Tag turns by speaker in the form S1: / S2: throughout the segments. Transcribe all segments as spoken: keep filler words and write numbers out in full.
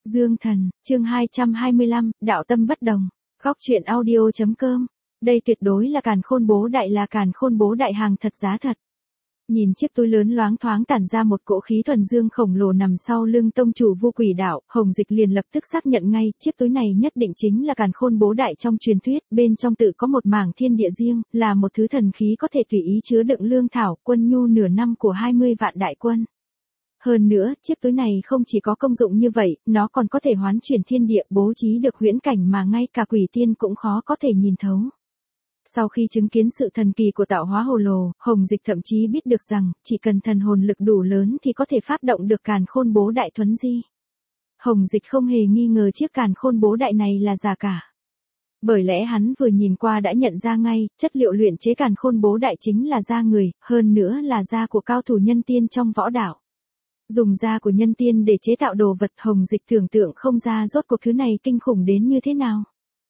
S1: Dương Thần, chương hai trăm hai mươi lăm, đạo tâm bất đồng. Góc truyện audio chấm com. Đây tuyệt đối là càn khôn bố đại, là càn khôn bố đại hàng thật giá thật. Nhìn chiếc túi lớn loáng thoáng tản ra một cỗ khí thuần dương khổng lồ nằm sau lưng tông chủ Vu Quỷ Đạo, Hồng Dịch liền lập tức xác nhận ngay, chiếc túi này nhất định chính là càn khôn bố đại trong truyền thuyết, bên trong tự có một mảng thiên địa riêng, là một thứ thần khí có thể tùy ý chứa đựng lương thảo, quân nhu nửa năm của hai mươi vạn đại quân. Hơn nữa, chiếc túi này không chỉ có công dụng như vậy, nó còn có thể hoán chuyển thiên địa, bố trí được huyễn cảnh mà ngay cả quỷ tiên cũng khó có thể nhìn thấu. Sau khi chứng kiến sự thần kỳ của tạo hóa hồ lô, Hồng Dịch thậm chí biết được rằng, chỉ cần thần hồn lực đủ lớn thì có thể phát động được càn khôn bố đại thuấn di. Hồng Dịch không hề nghi ngờ chiếc càn khôn bố đại này là giả cả. Bởi lẽ hắn vừa nhìn qua đã nhận ra ngay, chất liệu luyện chế càn khôn bố đại chính là da người, hơn nữa là da của cao thủ nhân tiên trong võ đạo. Dùng da của nhân tiên để chế tạo đồ vật, Hồng Dịch tưởng tượng không ra rốt cuộc thứ này kinh khủng đến như thế nào.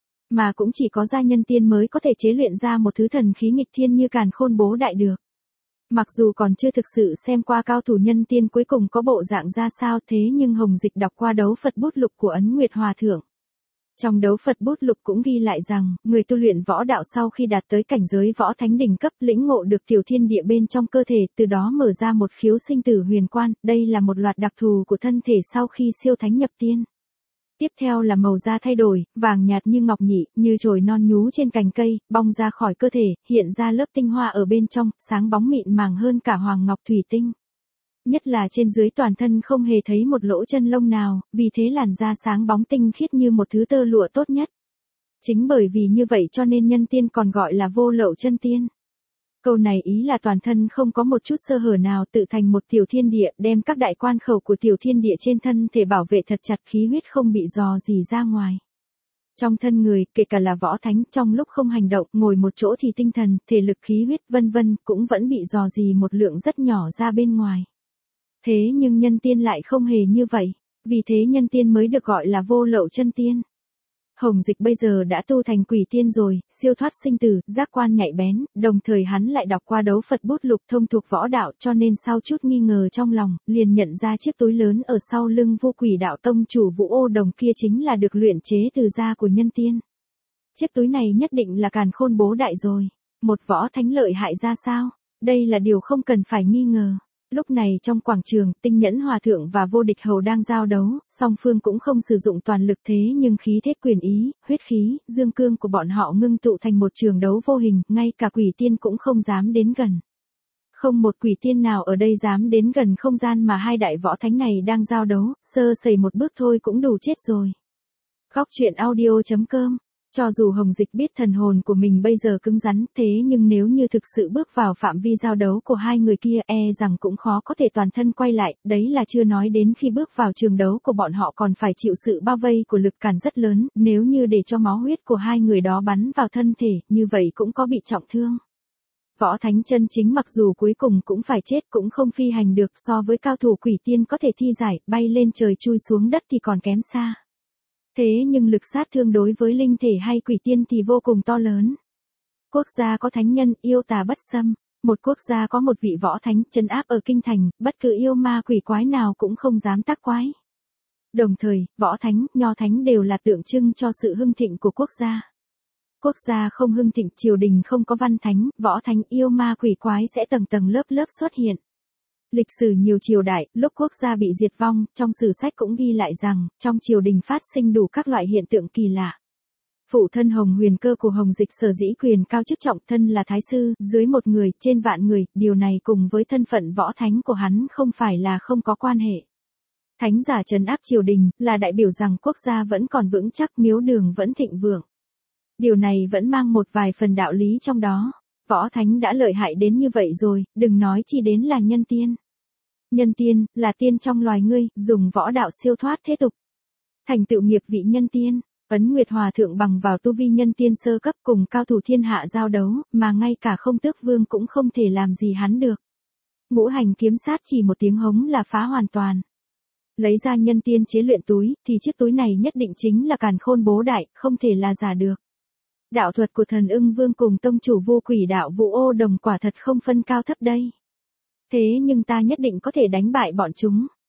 S1: Mà cũng chỉ có da nhân tiên mới có thể chế luyện ra một thứ thần khí nghịch thiên như càn khôn bố đại được. Mặc dù còn chưa thực sự xem qua cao thủ nhân tiên cuối cùng có bộ dạng ra sao, thế nhưng Hồng Dịch đọc qua đấu Phật bút lục của Ấn Nguyệt Hòa Thượng. Trong đấu Phật bút lục cũng ghi lại rằng, người tu luyện võ đạo sau khi đạt tới cảnh giới võ thánh đỉnh cấp, lĩnh ngộ được tiểu thiên địa bên trong cơ thể, từ đó mở ra một khiếu sinh tử huyền quan, đây là một loạt đặc thù của thân thể sau khi siêu thánh nhập tiên. Tiếp theo là màu da thay đổi, vàng nhạt như ngọc nhị, như chồi non nhú trên cành cây, bong ra khỏi cơ thể, hiện ra lớp tinh hoa ở bên trong, sáng bóng mịn màng hơn cả hoàng ngọc thủy tinh. Nhất là trên dưới toàn thân không hề thấy một lỗ chân lông nào, vì thế làn da sáng bóng tinh khiết như một thứ tơ lụa tốt nhất. Chính bởi vì như vậy cho nên nhân tiên còn gọi là vô lậu chân tiên. Câu này ý là toàn thân không có một chút sơ hở nào, tự thành một tiểu thiên địa, đem các đại quan khẩu của tiểu thiên địa trên thân thể bảo vệ thật chặt, khí huyết không bị dò dỉ ra ngoài. Trong thân người, kể cả là võ thánh, trong lúc không hành động, ngồi một chỗ thì tinh thần, thể lực, khí huyết vân vân cũng vẫn bị dò dỉ một lượng rất nhỏ ra bên ngoài. Thế nhưng nhân tiên lại không hề như vậy, vì thế nhân tiên mới được gọi là vô lậu chân tiên. Hồng Dịch bây giờ đã tu thành quỷ tiên rồi, siêu thoát sinh tử, giác quan nhạy bén, đồng thời hắn lại đọc qua đấu Phật bút lục thông thuộc võ đạo, cho nên sau chút nghi ngờ trong lòng, liền nhận ra chiếc túi lớn ở sau lưng Vu Quỷ Đạo tông chủ Vũ Ô Đồng kia chính là được luyện chế từ da của nhân tiên. Chiếc túi này nhất định là càn khôn bố đại rồi. Một võ thánh lợi hại ra sao? Đây là điều không cần phải nghi ngờ. Lúc này trong quảng trường, Tinh Nhẫn Hòa Thượng và Vô Địch Hầu đang giao đấu, song phương cũng không sử dụng toàn lực, thế nhưng khí thế quyền ý, huyết khí, dương cương của bọn họ ngưng tụ thành một trường đấu vô hình, ngay cả quỷ tiên cũng không dám đến gần. Không một quỷ tiên nào ở đây dám đến gần không gian mà hai đại võ thánh này đang giao đấu, sơ sẩy một bước thôi cũng đủ chết rồi. Góc truyện audio chấm com. Cho dù Hồng Dịch biết thần hồn của mình bây giờ cứng rắn, thế nhưng nếu như thực sự bước vào phạm vi giao đấu của hai người kia, e rằng cũng khó có thể toàn thân quay lại, đấy là chưa nói đến khi bước vào trường đấu của bọn họ còn phải chịu sự bao vây của lực cản rất lớn, nếu như để cho máu huyết của hai người đó bắn vào thân thể, như vậy cũng có bị trọng thương. Võ thánh chân chính mặc dù cuối cùng cũng phải chết cũng không phi hành được, so với cao thủ quỷ tiên có thể thi giải, bay lên trời chui xuống đất thì còn kém xa. Thế nhưng lực sát thương đối với linh thể hay quỷ tiên thì vô cùng to lớn. Quốc gia có thánh nhân, yêu tà bất xâm. Một quốc gia có một vị võ thánh trấn áp ở kinh thành, bất cứ yêu ma quỷ quái nào cũng không dám tác quái. Đồng thời, võ thánh, nho thánh đều là tượng trưng cho sự hưng thịnh của quốc gia. Quốc gia không hưng thịnh, triều đình không có văn thánh, võ thánh, yêu ma quỷ quái sẽ tầng tầng lớp lớp xuất hiện. Lịch sử nhiều triều đại, lúc quốc gia bị diệt vong, trong sử sách cũng ghi lại rằng, trong triều đình phát sinh đủ các loại hiện tượng kỳ lạ. Phụ thân Hồng Huyền Cơ của Hồng Dịch sở dĩ quyền cao chức trọng, thân là thái sư, dưới một người, trên vạn người, điều này cùng với thân phận võ thánh của hắn không phải là không có quan hệ. Thánh giả trấn áp triều đình, là đại biểu rằng quốc gia vẫn còn vững chắc, miếu đường vẫn thịnh vượng. Điều này vẫn mang một vài phần đạo lý trong đó. Võ thánh đã lợi hại đến như vậy rồi, đừng nói chi đến là nhân tiên. Nhân tiên, là tiên trong loài ngươi, dùng võ đạo siêu thoát thế tục. Thành tựu nghiệp vị nhân tiên, Ấn Nguyệt Hòa Thượng bằng vào tu vi nhân tiên sơ cấp cùng cao thủ thiên hạ giao đấu, mà ngay cả Không Tước Vương cũng không thể làm gì hắn được. Ngũ hành kiếm sát chỉ một tiếng hống là phá hoàn toàn. Lấy ra nhân tiên chế luyện túi, thì chiếc túi này nhất định chính là càn khôn bố đại, không thể là giả được. Đạo thuật của Thần Ưng Vương cùng tông chủ Vô Quỷ Đạo Vũ Ô Đồng quả thật không phân cao thấp đây. Thế nhưng ta nhất định có thể đánh bại bọn chúng.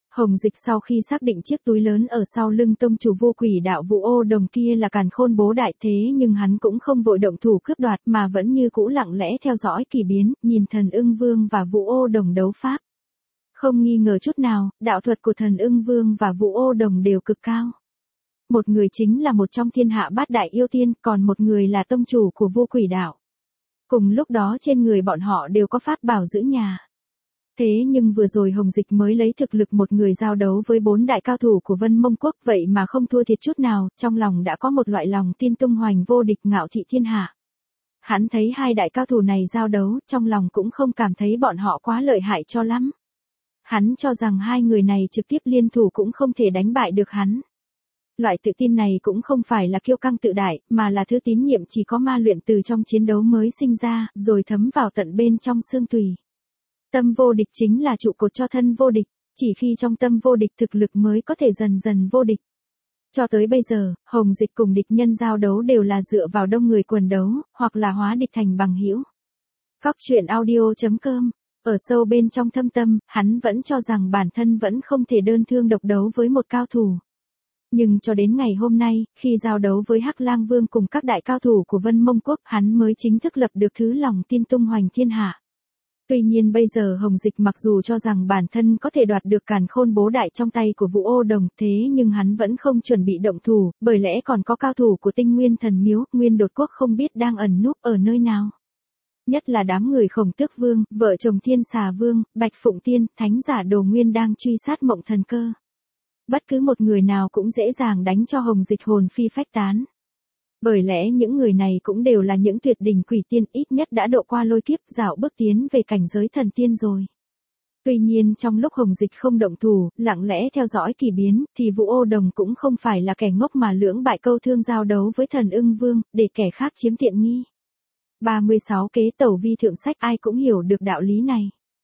S1: Hồng Dịch sau khi xác định chiếc túi lớn ở sau lưng tông chủ vô quỷ đạo Vũ Ô Đồng kia là càn khôn bố đại thế nhưng hắn cũng không vội động thủ cướp đoạt mà vẫn như cũ lặng lẽ theo dõi kỳ biến, nhìn thần ưng vương và Vũ Ô Đồng đấu pháp. Không nghi ngờ chút nào, đạo thuật của thần ưng vương và Vũ Ô Đồng đều cực cao. Một người chính là một trong thiên hạ bát đại yêu tiên, còn một người là tông chủ của vô quỷ đạo. Cùng lúc đó trên người bọn họ đều có pháp bảo giữ nhà. Thế nhưng vừa rồi Hồng Dịch mới lấy thực lực một người giao đấu với bốn đại cao thủ của Vân Mông Quốc vậy mà không thua thiệt chút nào, trong lòng đã có một loại lòng tin tung hoành vô địch ngạo thị thiên hạ. Hắn thấy hai đại cao thủ này giao đấu, trong lòng cũng không cảm thấy bọn họ quá lợi hại cho lắm. Hắn cho rằng hai người này trực tiếp liên thủ cũng không thể đánh bại được hắn. Loại tự tin này cũng không phải là kiêu căng tự đại, mà là thứ tín nhiệm chỉ có ma luyện từ trong chiến đấu mới sinh ra, rồi thấm vào tận bên trong xương tùy. Tâm vô địch chính là trụ cột cho thân vô địch, chỉ khi trong tâm vô địch thực lực mới có thể dần dần vô địch. Cho tới bây giờ, Hồng Dịch cùng địch nhân giao đấu đều là dựa vào đông người quần đấu, hoặc là hóa địch thành bằng hữu. Góc truyện audio chấm com. Ở sâu bên trong thâm tâm, hắn vẫn cho rằng bản thân vẫn không thể đơn thương độc đấu với một cao thủ. Nhưng cho đến ngày hôm nay, khi giao đấu với Hắc Lang Vương cùng các đại cao thủ của Vân Mông Quốc, hắn mới chính thức lập được thứ lòng tin tung hoành thiên hạ. Tuy nhiên bây giờ Hồng Dịch mặc dù cho rằng bản thân có thể đoạt được càn khôn bố đại trong tay của Vũ Ô Đồng thế nhưng hắn vẫn không chuẩn bị động thủ, bởi lẽ còn có cao thủ của Tinh Nguyên Thần Miếu, Nguyên Đột Quốc không biết đang ẩn núp ở nơi nào. Nhất là đám người Khổng Tước Vương, vợ chồng Thiên Xà Vương, Bạch Phụng Tiên, Thánh giả Đồ Nguyên đang truy sát Mộng Thần Cơ. Bất cứ một người nào cũng dễ dàng đánh cho Hồng Dịch hồn phi phách tán. Bởi lẽ những người này cũng đều là những tuyệt đỉnh quỷ tiên ít nhất đã độ qua lôi kiếp dạo bước tiến về cảnh giới thần tiên rồi. Tuy nhiên trong lúc Hồng Dịch không động thủ, lặng lẽ theo dõi kỳ biến, thì Vũ Ô Đồng cũng không phải là kẻ ngốc mà lưỡng bại câu thương giao đấu với thần ưng vương, để kẻ khác chiếm tiện nghi. ba mươi sáu kế tẩu vi thượng sách ai cũng hiểu được đạo lý này.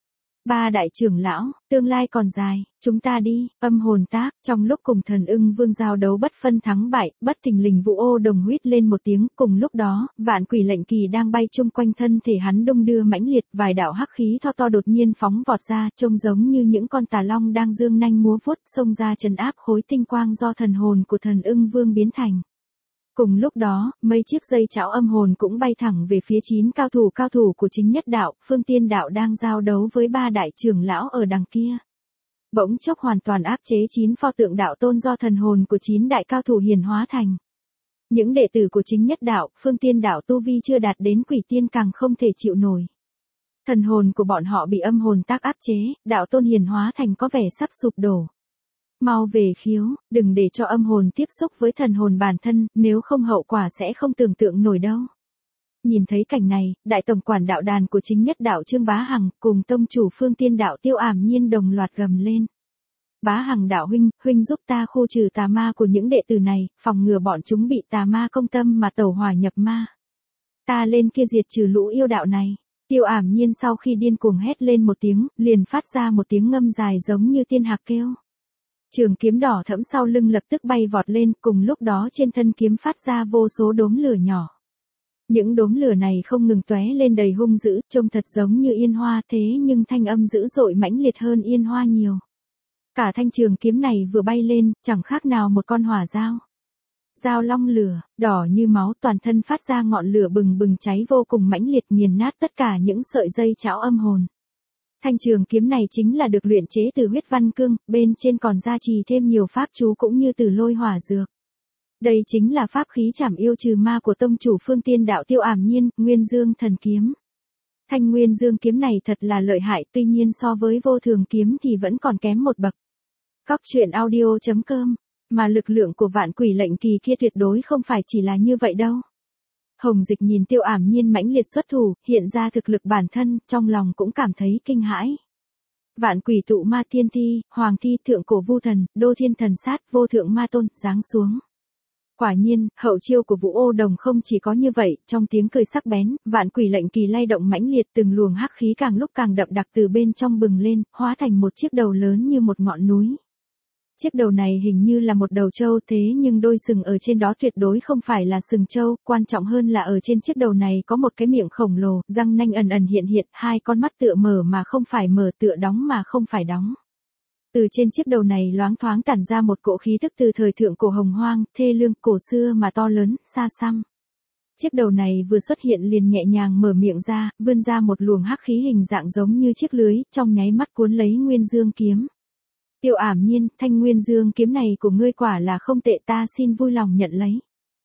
S1: Ba đại trưởng lão, tương lai còn dài, chúng ta đi, âm hồn tác, trong lúc cùng thần ưng vương giao đấu bất phân thắng bại, bất thình lình Vũ Ô Đồng huýt lên một tiếng, cùng lúc đó, vạn quỷ lệnh kỳ đang bay chung quanh thân thể hắn đung đưa mãnh liệt, vài đạo hắc khí tho to đột nhiên phóng vọt ra, trông giống như những con tà long đang dương nanh múa vuốt, xông ra trấn áp khối tinh quang do thần hồn của thần ưng vương biến thành. Cùng lúc đó, mấy chiếc dây chảo âm hồn cũng bay thẳng về phía chín cao thủ cao thủ của chính nhất đạo, Phương Tiên đạo đang giao đấu với ba đại trưởng lão ở đằng kia. Bỗng chốc hoàn toàn áp chế chín pho tượng đạo tôn do thần hồn của chín đại cao thủ hiển hóa thành. Những đệ tử của chính nhất đạo, Phương Tiên đạo tu vi chưa đạt đến quỷ tiên càng không thể chịu nổi. Thần hồn của bọn họ bị âm hồn tác áp chế, đạo tôn hiển hóa thành có vẻ sắp sụp đổ. Mau về khiếu, đừng để cho âm hồn tiếp xúc với thần hồn bản thân, nếu không hậu quả sẽ không tưởng tượng nổi đâu. Nhìn thấy cảnh này, đại tổng quản đạo đàn của chính nhất đạo Trương Bá Hằng, cùng tông chủ Phương Tiên đạo Tiêu Ảm Nhiên đồng loạt gầm lên. Bá Hằng đạo huynh, huynh giúp ta khu trừ tà ma của những đệ tử này, phòng ngừa bọn chúng bị tà ma công tâm mà tẩu hỏa nhập ma. Ta lên kia diệt trừ lũ yêu đạo này. Tiêu Ảm Nhiên sau khi điên cuồng hét lên một tiếng, liền phát ra một tiếng ngâm dài giống như tiên hạc kêu. Trường kiếm đỏ thẫm sau lưng lập tức bay vọt lên, cùng lúc đó trên thân kiếm phát ra vô số đốm lửa nhỏ. Những đốm lửa này không ngừng tóe lên đầy hung dữ, trông thật giống như yên hoa thế nhưng thanh âm dữ dội mãnh liệt hơn yên hoa nhiều. Cả thanh trường kiếm này vừa bay lên, chẳng khác nào một con hỏa dao. Dao long lửa, đỏ như máu toàn thân phát ra ngọn lửa bừng bừng cháy vô cùng mãnh liệt nghiền nát tất cả những sợi dây chảo âm hồn. Thanh trường kiếm này chính là được luyện chế từ huyết văn cương, bên trên còn gia trì thêm nhiều pháp chú cũng như từ lôi hỏa dược. Đây chính là pháp khí trảm yêu trừ ma của tông chủ Phương Tiên đạo Tiêu Ảm Nhiên, Nguyên Dương thần kiếm. Thanh Nguyên Dương kiếm này thật là lợi hại, tuy nhiên so với vô thường kiếm thì vẫn còn kém một bậc. Góc truyện audio chấm com, mà lực lượng của vạn quỷ lệnh kỳ kia tuyệt đối không phải chỉ là như vậy đâu. Hồng Dịch nhìn Tiêu Ảm Nhiên mãnh liệt xuất thủ, hiện ra thực lực bản thân, trong lòng cũng cảm thấy kinh hãi. Vạn quỷ tụ ma thiên thi, hoàng thi, thượng cổ vu thần, đô thiên thần sát, vô thượng ma tôn, giáng xuống. Quả nhiên, hậu chiêu của Vũ Ô Đồng không chỉ có như vậy, trong tiếng cười sắc bén, vạn quỷ lệnh kỳ lay động mãnh liệt từng luồng hắc khí càng lúc càng đậm đặc từ bên trong bừng lên, hóa thành một chiếc đầu lớn như một ngọn núi. Chiếc đầu này hình như là một đầu trâu thế nhưng đôi sừng ở trên đó tuyệt đối không phải là sừng trâu, quan trọng hơn là ở trên chiếc đầu này có một cái miệng khổng lồ, răng nanh ẩn ẩn hiện hiện, hai con mắt tựa mở mà không phải mở, tựa đóng mà không phải đóng. Từ trên chiếc đầu này loáng thoáng tản ra một cỗ khí tức từ thời thượng cổ hồng hoang, thê lương, cổ xưa mà to lớn, xa xăm. Chiếc đầu này vừa xuất hiện liền nhẹ nhàng mở miệng ra, vươn ra một luồng hắc khí hình dạng giống như chiếc lưới, trong nháy mắt cuốn lấy Nguyên Dương kiếm. Tiêu Ảm Nhiên, thanh Nguyên Dương kiếm này của ngươi quả là không tệ, ta xin vui lòng nhận lấy.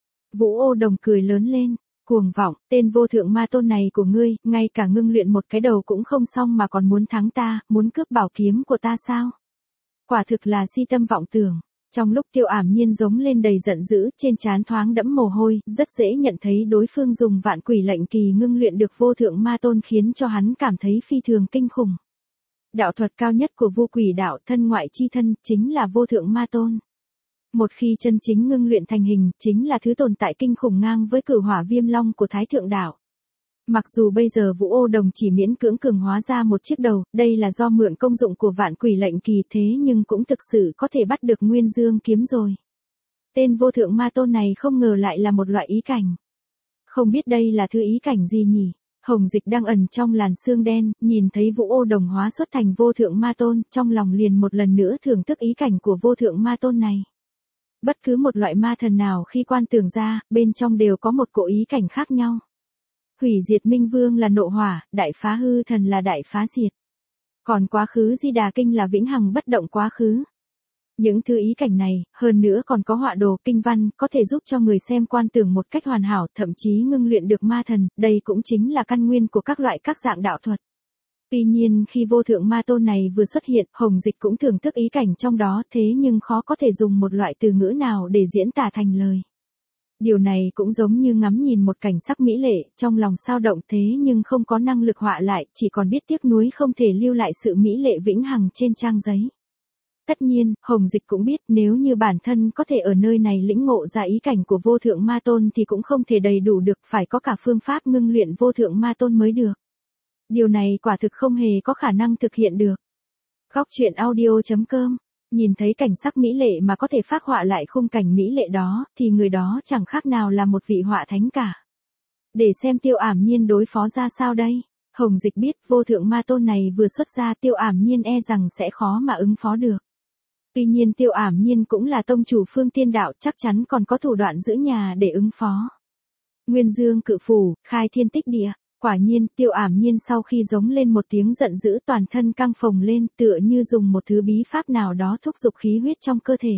S1: Vũ Ô Đồng cười lớn lên, cuồng vọng, tên vô thượng ma tôn này của ngươi, ngay cả ngưng luyện một cái đầu cũng không xong mà còn muốn thắng ta, muốn cướp bảo kiếm của ta sao? Quả thực là si tâm vọng tưởng. Trong lúc Tiêu Ảm Nhiên giống lên đầy giận dữ, trên trán thoáng đẫm mồ hôi, rất dễ nhận thấy đối phương dùng vạn quỷ lệnh kỳ ngưng luyện được vô thượng ma tôn khiến cho hắn cảm thấy phi thường kinh khủng. Đạo thuật cao nhất của vô quỷ đạo, thân ngoại chi thân, chính là vô thượng ma tôn. Một khi chân chính ngưng luyện thành hình, chính là thứ tồn tại kinh khủng ngang với Cửu Hỏa Viêm Long của Thái Thượng Đạo. Mặc dù bây giờ Vũ Ô Đồng chỉ miễn cưỡng cường hóa ra một chiếc đầu, đây là do mượn công dụng của vạn quỷ lệnh kỳ, thế nhưng cũng thực sự có thể bắt được Nguyên Dương kiếm rồi. Tên vô thượng ma tôn này không ngờ lại là một loại ý cảnh. Không biết đây là thứ ý cảnh gì nhỉ? Hồng Dịch đang ẩn trong làn xương đen, nhìn thấy Vũ Ô Đồng hóa xuất thành vô thượng ma tôn, trong lòng liền một lần nữa thưởng thức ý cảnh của vô thượng ma tôn này. Bất cứ một loại ma thần nào khi quan tưởng ra, bên trong đều có một cỗ ý cảnh khác nhau. Hủy diệt minh vương là nộ hỏa, đại phá hư thần là đại phá diệt. Còn quá khứ Di Đà Kinh là vĩnh hằng bất động quá khứ. Những thứ ý cảnh này, hơn nữa còn có họa đồ kinh văn, có thể giúp cho người xem quan tưởng một cách hoàn hảo, thậm chí ngưng luyện được ma thần, đây cũng chính là căn nguyên của các loại các dạng đạo thuật. Tuy nhiên khi vô thượng ma tôn này vừa xuất hiện, Hồng Dịch cũng thưởng thức ý cảnh trong đó, thế nhưng khó có thể dùng một loại từ ngữ nào để diễn tả thành lời. Điều này cũng giống như ngắm nhìn một cảnh sắc mỹ lệ, trong lòng sao động thế nhưng không có năng lực họa lại, chỉ còn biết tiếc nuối không thể lưu lại sự mỹ lệ vĩnh hằng trên trang giấy. Tất nhiên, Hồng Dịch cũng biết nếu như bản thân có thể ở nơi này lĩnh ngộ ra ý cảnh của vô thượng ma tôn thì cũng không thể đầy đủ được, phải có cả phương pháp ngưng luyện vô thượng ma tôn mới được. Điều này quả thực không hề có khả năng thực hiện được. Góc truyện audio chấm com. Nhìn thấy cảnh sắc mỹ lệ mà có thể phác họa lại khung cảnh mỹ lệ đó, thì người đó chẳng khác nào là một vị họa thánh cả. Để xem Tiêu Ảm Nhiên đối phó ra sao đây? Hồng Dịch biết vô thượng ma tôn này vừa xuất ra, Tiêu Ảm Nhiên e rằng sẽ khó mà ứng phó được. Tuy nhiên Tiêu Ảm Nhiên cũng là tông chủ Phương Tiên Đạo, chắc chắn còn có thủ đoạn giữ nhà để ứng phó. Nguyên Dương Cự Phủ, khai thiên tích địa. Quả nhiên, Tiêu Ảm Nhiên sau khi giống lên một tiếng giận dữ, toàn thân căng phồng lên, tựa như dùng một thứ bí pháp nào đó thúc giục khí huyết trong cơ thể.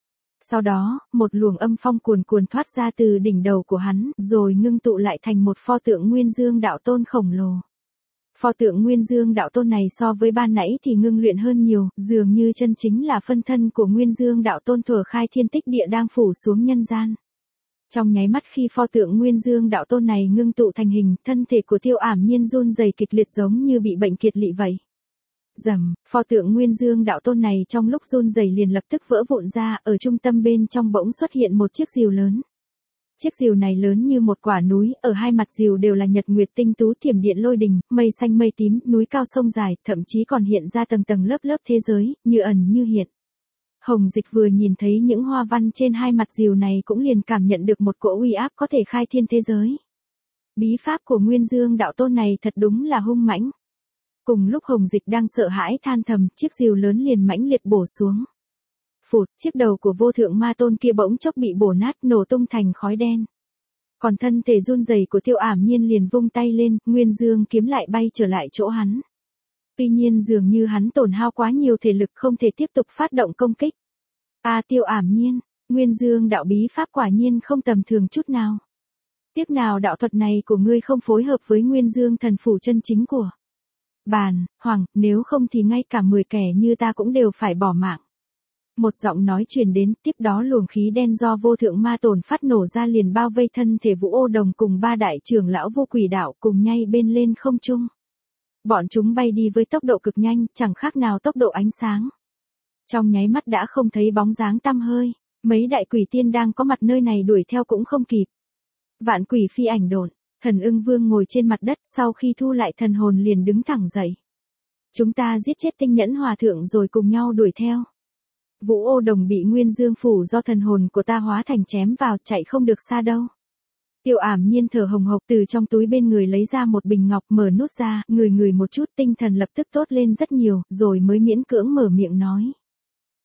S1: Sau đó, một luồng âm phong cuồn cuồn thoát ra từ đỉnh đầu của hắn, rồi ngưng tụ lại thành một pho tượng Nguyên Dương Đạo Tôn khổng lồ. Pho tượng Nguyên Dương Đạo Tôn này so với ban nãy thì ngưng luyện hơn nhiều, dường như chân chính là phân thân của Nguyên Dương Đạo Tôn thuở khai thiên tích địa đang phủ xuống nhân gian. Trong nháy mắt khi pho tượng Nguyên Dương Đạo Tôn này ngưng tụ thành hình, thân thể của Tiêu Ảm Nhiên run rẩy kịch liệt giống như bị bệnh kiệt lỵ vậy. Rầm, pho tượng Nguyên Dương Đạo Tôn này trong lúc run rẩy liền lập tức vỡ vụn ra, ở trung tâm bên trong bỗng xuất hiện một chiếc diều lớn. Chiếc diều này lớn như một quả núi, ở hai mặt diều đều là nhật nguyệt tinh tú, thiểm điện lôi đình, mây xanh mây tím, núi cao sông dài, thậm chí còn hiện ra tầng tầng lớp lớp thế giới, như ẩn như hiện. Hồng Dịch vừa nhìn thấy những hoa văn trên hai mặt diều này cũng liền cảm nhận được một cỗ uy áp có thể khai thiên thế giới. Bí pháp của Nguyên Dương Đạo Tôn này thật đúng là hung mãnh. Cùng lúc Hồng Dịch đang sợ hãi than thầm, chiếc diều lớn liền mãnh liệt bổ xuống. Phụt, chiếc đầu của vô thượng ma tôn kia bỗng chốc bị bổ nát, nổ tung thành khói đen. Còn thân thể run rẩy của Tiêu Ảm Nhiên liền vung tay lên, Nguyên Dương kiếm lại bay trở lại chỗ hắn. Tuy nhiên dường như hắn tổn hao quá nhiều thể lực không thể tiếp tục phát động công kích. À Tiêu Ảm Nhiên, Nguyên Dương đạo bí pháp quả nhiên không tầm thường chút nào. Tiếc nào đạo thuật này của ngươi không phối hợp với Nguyên Dương thần phủ chân chính của Bàn, Hoàng, nếu không thì ngay cả mười kẻ như ta cũng đều phải bỏ mạng. Một giọng nói truyền đến, tiếp đó luồng khí đen do vô thượng ma tổn phát nổ ra liền bao vây thân thể Vũ Ô Đồng cùng ba đại trưởng lão vô quỷ đạo cùng nhay bên lên không trung. Bọn chúng bay đi với tốc độ cực nhanh, chẳng khác nào tốc độ ánh sáng. Trong nháy mắt đã không thấy bóng dáng tăm hơi, mấy đại quỷ tiên đang có mặt nơi này đuổi theo cũng không kịp. Vạn quỷ phi ảnh độn, Thần Ưng Vương ngồi trên mặt đất sau khi thu lại thần hồn liền đứng thẳng dậy. Chúng ta giết chết Tinh Nhẫn Hòa Thượng rồi cùng nhau đuổi theo. Vũ Ô Đồng bị Nguyên Dương phủ do thần hồn của ta hóa thành chém vào, chạy không được xa đâu. Tiêu Ảm Nhiên thở hồng hộc từ trong túi bên người lấy ra một bình ngọc, mở nút ra, ngửi ngửi một chút, tinh thần lập tức tốt lên rất nhiều, rồi mới miễn cưỡng mở miệng nói.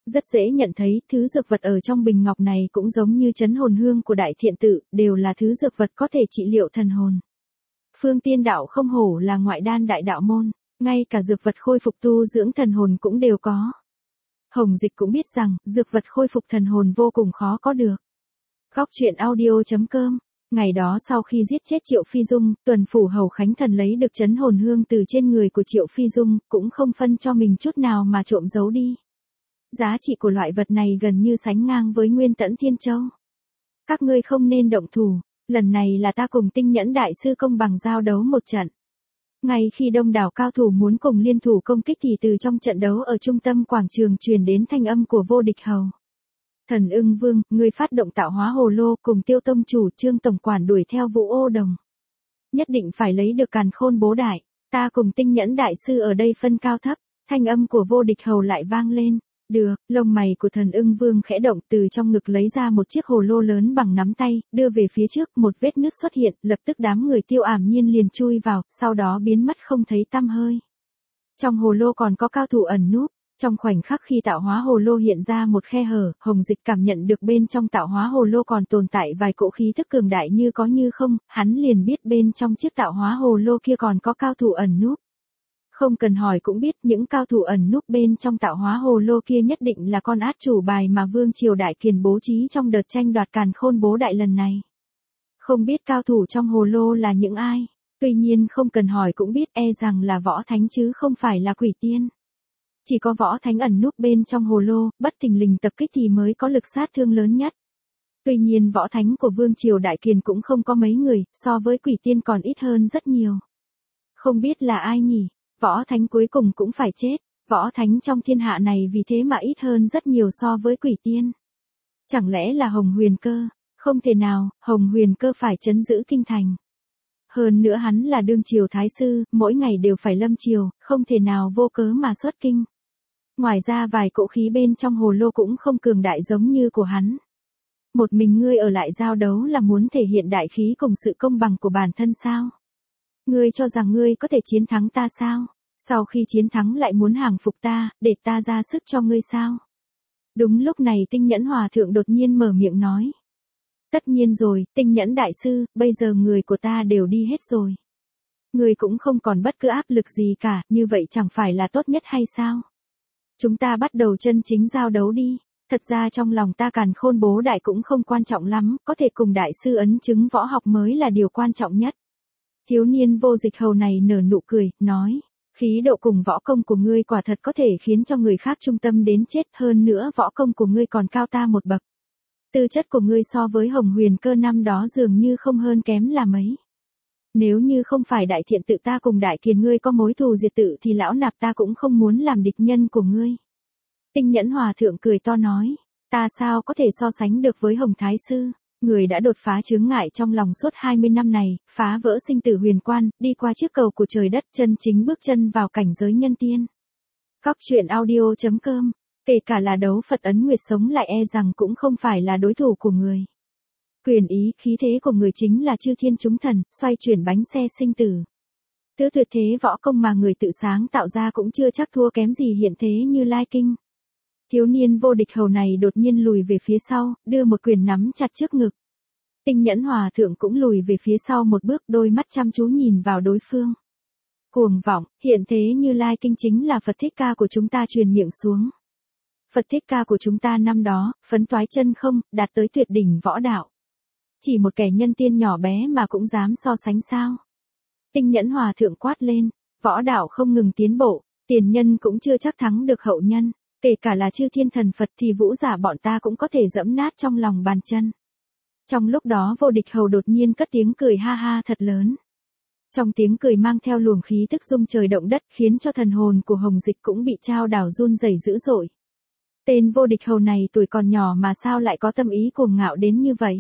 S1: Rất dễ nhận thấy, thứ dược vật ở trong bình ngọc này cũng giống như trấn hồn hương của đại thiện tự, đều là thứ dược vật có thể trị liệu thần hồn. Phương Tiên đạo không hổ là ngoại đan đại đạo môn, ngay cả dược vật khôi phục tu dưỡng thần hồn cũng đều có. Hồng Dịch cũng biết rằng, dược vật khôi phục thần hồn vô cùng khó có được. Góc truyện audio chấm com. Ngày đó sau khi giết chết Triệu Phi Dung, Tuần Phủ Hầu Khánh Thần lấy được trấn hồn hương từ trên người của Triệu Phi Dung, cũng không phân cho mình chút nào mà trộm giấu đi. Giá trị của loại vật này gần như sánh ngang với Nguyên Tẫn Thiên Châu. Các ngươi không nên động thủ, lần này là ta cùng Tinh Nhẫn Đại Sư công bằng giao đấu một trận. Ngay khi đông đảo cao thủ muốn cùng liên thủ công kích thì từ trong trận đấu ở trung tâm quảng trường truyền đến thanh âm của Vô Địch Hầu. Thần Ưng Vương, ngươi phát động tạo hóa hồ lô cùng Tiêu Tông chủ Trương tổng quản đuổi theo Vũ Ô Đồng. Nhất định phải lấy được Càn Khôn Bố Đại, ta cùng Tinh Nhẫn Đại Sư ở đây phân cao thấp, thanh âm của Vô Địch Hầu lại vang lên. Được, lông mày của Thần Ưng Vương khẽ động, từ trong ngực lấy ra một chiếc hồ lô lớn bằng nắm tay, đưa về phía trước, một vết nứt xuất hiện, lập tức đám người Tiêu Ảm Nhiên liền chui vào, sau đó biến mất không thấy tăm hơi. Trong hồ lô còn có cao thủ ẩn núp, trong khoảnh khắc khi tạo hóa hồ lô hiện ra một khe hở, Hồng Dịch cảm nhận được bên trong tạo hóa hồ lô còn tồn tại vài cỗ khí thức cường đại như có như không, hắn liền biết bên trong chiếc tạo hóa hồ lô kia còn có cao thủ ẩn núp. Không cần hỏi cũng biết những cao thủ ẩn núp bên trong tạo hóa hồ lô kia nhất định là con át chủ bài mà Vương Triều Đại Kiền bố trí trong đợt tranh đoạt Càn Khôn Bố Đại lần này. Không biết cao thủ trong hồ lô là những ai, tuy nhiên không cần hỏi cũng biết e rằng là võ thánh chứ không phải là quỷ tiên. Chỉ có võ thánh ẩn núp bên trong hồ lô, bất thình lình tập kích thì mới có lực sát thương lớn nhất. Tuy nhiên võ thánh của Vương Triều Đại Kiền cũng không có mấy người, so với quỷ tiên còn ít hơn rất nhiều. Không biết là ai nhỉ? Võ thánh cuối cùng cũng phải chết, võ thánh trong thiên hạ này vì thế mà ít hơn rất nhiều so với quỷ tiên. Chẳng lẽ là Hồng Huyền Cơ? Không thể nào, Hồng Huyền Cơ phải trấn giữ kinh thành. Hơn nữa hắn là đương triều thái sư, mỗi ngày đều phải lâm triều, không thể nào vô cớ mà xuất kinh. Ngoài ra vài cỗ khí bên trong hồ lô cũng không cường đại giống như của hắn. Một mình ngươi ở lại giao đấu là muốn thể hiện đại khí cùng sự công bằng của bản thân sao? Ngươi cho rằng ngươi có thể chiến thắng ta sao? Sau khi chiến thắng lại muốn hàng phục ta, để ta ra sức cho ngươi sao? Đúng lúc này Tinh Nhẫn Hòa Thượng đột nhiên mở miệng nói. Tất nhiên rồi, Tinh Nhẫn Đại Sư, bây giờ người của ta đều đi hết rồi. Ngươi cũng không còn bất cứ áp lực gì cả, như vậy chẳng phải là tốt nhất hay sao? Chúng ta bắt đầu chân chính giao đấu đi. Thật ra trong lòng ta Càn Khôn Bố Đại cũng không quan trọng lắm, có thể cùng Đại Sư ấn chứng võ học mới là điều quan trọng nhất. Thiếu niên Vô Dịch Hầu này nở nụ cười, nói. Khí độ cùng võ công của ngươi quả thật có thể khiến cho người khác trung tâm đến chết, hơn nữa võ công của ngươi còn cao ta một bậc. Tư chất của ngươi so với Hồng Huyền Cơ năm đó dường như không hơn kém là mấy. Nếu như không phải đại thiện tự ta cùng đại kiền ngươi có mối thù diệt tự thì lão nạp ta cũng không muốn làm địch nhân của ngươi. Tinh Nhẫn Hòa Thượng cười to nói, ta sao có thể so sánh được với Hồng Thái Sư, người đã đột phá chướng ngại trong lòng suốt hai mươi năm này, phá vỡ sinh tử huyền quan, đi qua chiếc cầu của trời đất, chân chính bước chân vào cảnh giới nhân tiên. Góc truyện audio chấm com, kể cả là đấu Phật ấn nguyệt sống lại e rằng cũng không phải là đối thủ của người. Quyền ý, khí thế của người chính là chư thiên chúng thần, xoay chuyển bánh xe sinh tử. Tứ tuyệt thế võ công mà người tự sáng tạo ra cũng chưa chắc thua kém gì hiện thế Như Lai Kinh. Thiếu niên Vô Địch Hầu này đột nhiên lùi về phía sau, đưa một quyền nắm chặt trước ngực. Tinh Nhẫn Hòa Thượng cũng lùi về phía sau một bước, đôi mắt chăm chú nhìn vào đối phương. Cuồng vọng, hiện thế Như Lai Kinh chính là Phật Thích Ca của chúng ta truyền miệng xuống. Phật Thích Ca của chúng ta năm đó, phấn toái chân không, đạt tới tuyệt đỉnh võ đạo. Chỉ một kẻ nhân tiên nhỏ bé mà cũng dám so sánh sao? Tinh Nhẫn Hòa Thượng quát lên, võ đạo không ngừng tiến bộ, tiền nhân cũng chưa chắc thắng được hậu nhân. Kể cả là chư thiên thần Phật thì vũ giả bọn ta cũng có thể dẫm nát trong lòng bàn chân. Trong lúc đó Vô Địch Hầu đột nhiên cất tiếng cười ha ha thật lớn. Trong tiếng cười mang theo luồng khí tức rung trời động đất, khiến cho thần hồn của Hồng Dịch cũng bị chao đảo run rẩy dữ dội. Tên Vô Địch Hầu này tuổi còn nhỏ mà sao lại có tâm ý cuồng ngạo đến như vậy?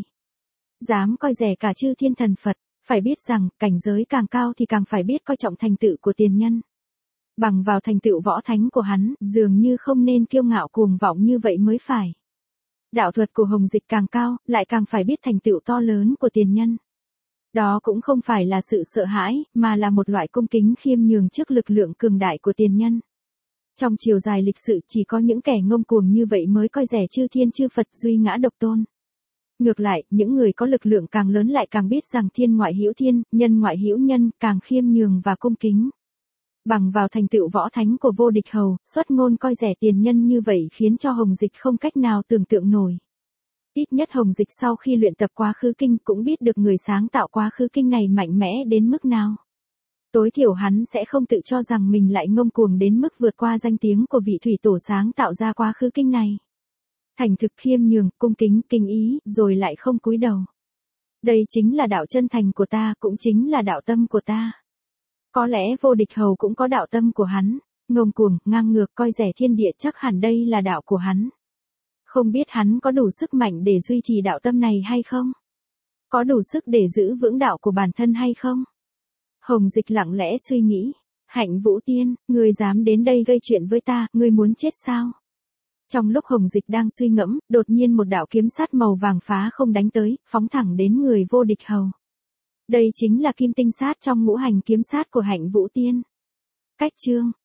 S1: Dám coi rẻ cả chư thiên thần Phật, phải biết rằng cảnh giới càng cao thì càng phải biết coi trọng thành tựu của tiền nhân. Bằng vào thành tựu võ thánh của hắn, dường như không nên kiêu ngạo cuồng vọng như vậy mới phải. Đạo thuật của Hồng Dịch càng cao, lại càng phải biết thành tựu to lớn của tiền nhân. Đó cũng không phải là sự sợ hãi, mà là một loại cung kính khiêm nhường trước lực lượng cường đại của tiền nhân. Trong chiều dài lịch sử chỉ có những kẻ ngông cuồng như vậy mới coi rẻ chư thiên chư Phật duy ngã độc tôn. Ngược lại, những người có lực lượng càng lớn lại càng biết rằng thiên ngoại hữu thiên, nhân ngoại hữu nhân, càng khiêm nhường và cung kính. Bằng vào thành tựu võ thánh của vô địch hầu, xuất ngôn coi rẻ tiền nhân như vậy khiến cho Hồng Dịch không cách nào tưởng tượng nổi. Ít nhất Hồng Dịch sau khi luyện tập quá khứ kinh cũng biết được người sáng tạo quá khứ kinh này mạnh mẽ đến mức nào. Tối thiểu hắn sẽ không tự cho rằng mình lại ngông cuồng đến mức vượt qua danh tiếng của vị thủy tổ sáng tạo ra quá khứ kinh này. Thành thực khiêm nhường, cung kính, kinh ý, rồi lại không cúi đầu. Đây chính là đạo chân thành của ta, cũng chính là đạo tâm của ta. Có lẽ vô địch hầu cũng có đạo tâm của hắn, ngông cuồng, ngang ngược, coi rẻ thiên địa, chắc hẳn đây là đạo của hắn. Không biết hắn có đủ sức mạnh để duy trì đạo tâm này hay không? Có đủ sức để giữ vững đạo của bản thân hay không? Hồng Dịch lặng lẽ suy nghĩ. Hạnh Vũ Tiên, ngươi dám đến đây gây chuyện với ta, ngươi muốn chết sao? Trong lúc Hồng Dịch đang suy ngẫm, đột nhiên một đạo kiếm sát màu vàng phá không đánh tới, phóng thẳng đến người vô địch hầu. Đây chính là kim tinh sát trong ngũ hành kiếm sát của Hạnh Vũ Tiên. Cách chương